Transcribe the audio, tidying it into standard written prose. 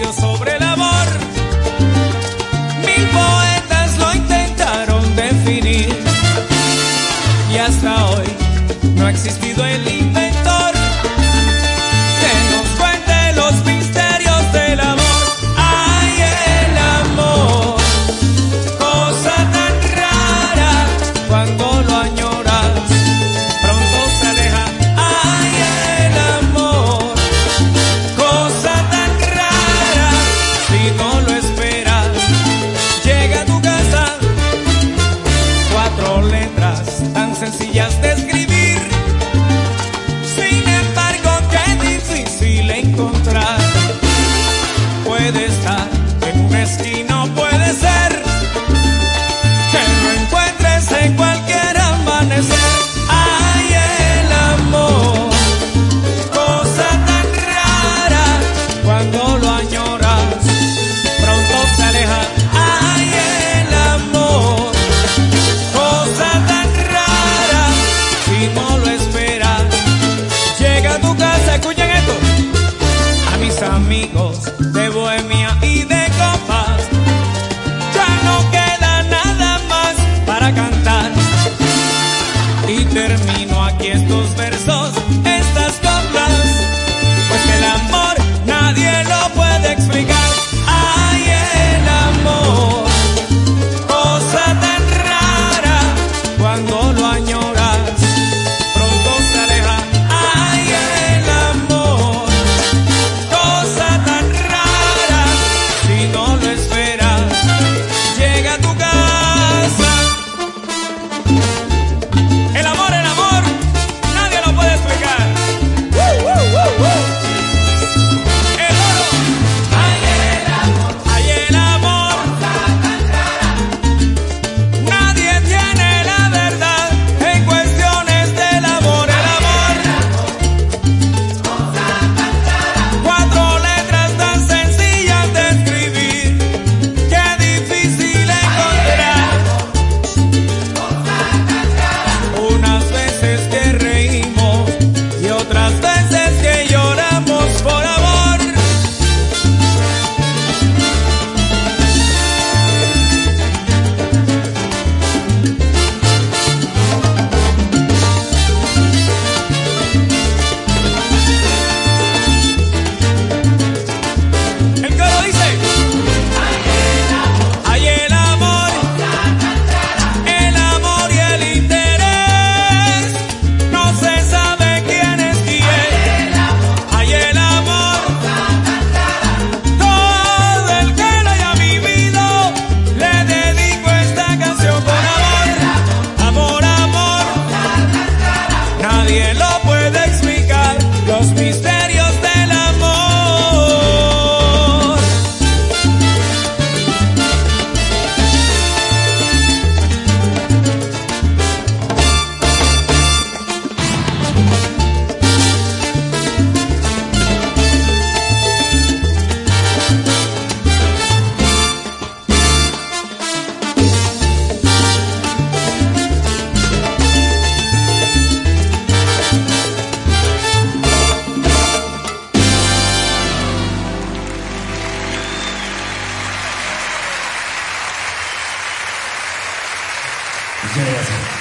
misterio sobre el amor. Mil poetas lo intentaron definir y hasta hoy no ha existido el inventor que nos cuente los misterios del amor. Ay, el amor, cosa tan rara, cuando lo añoras pronto se aleja. Ay, el amor, cosa tan rara, si no lo esperas llega a tu casa. Cuatro letras tan sencillas de escribir, sin embargo qué difícil encontrar. Puede estar en una esquina, puede ser que lo encuentres en cualquier amanecer. Ay, el amor, cosa tan rara, cuando lo añoras pronto se aleja. Ay, el amor, cosa tan rara, si no lo esperas llega a tu casa. Escuchen esto. A mis amigos de bohemia y de copas ya no queda nada más para cantar, y termino aquí estos versos, estas coplas, pues que el amor nadie lo puede explicar. Ay, el amor, cosa tan rara, cuando lo añoras pronto se aleja. Ay, el amor, cosa tan rara, si no lo esperas llega a tu casa. El amor, nadie lo puede explicar. El oro. Ay, el amor, nadie tiene la verdad en cuestiones del amor. El amor, cuatro letras tan sencillas de escribir, qué difícil encontrar. Unas veces que reímos y otras veces que lloramos por amor. El coro dice: ay, el amor y el interés, no se sabe quién es quién. Ay, el amor, todo el que lo haya vivido le dedico esta canción con amor. Amor, nadie lo puede explicar, los misterios del amor. Muchas gracias.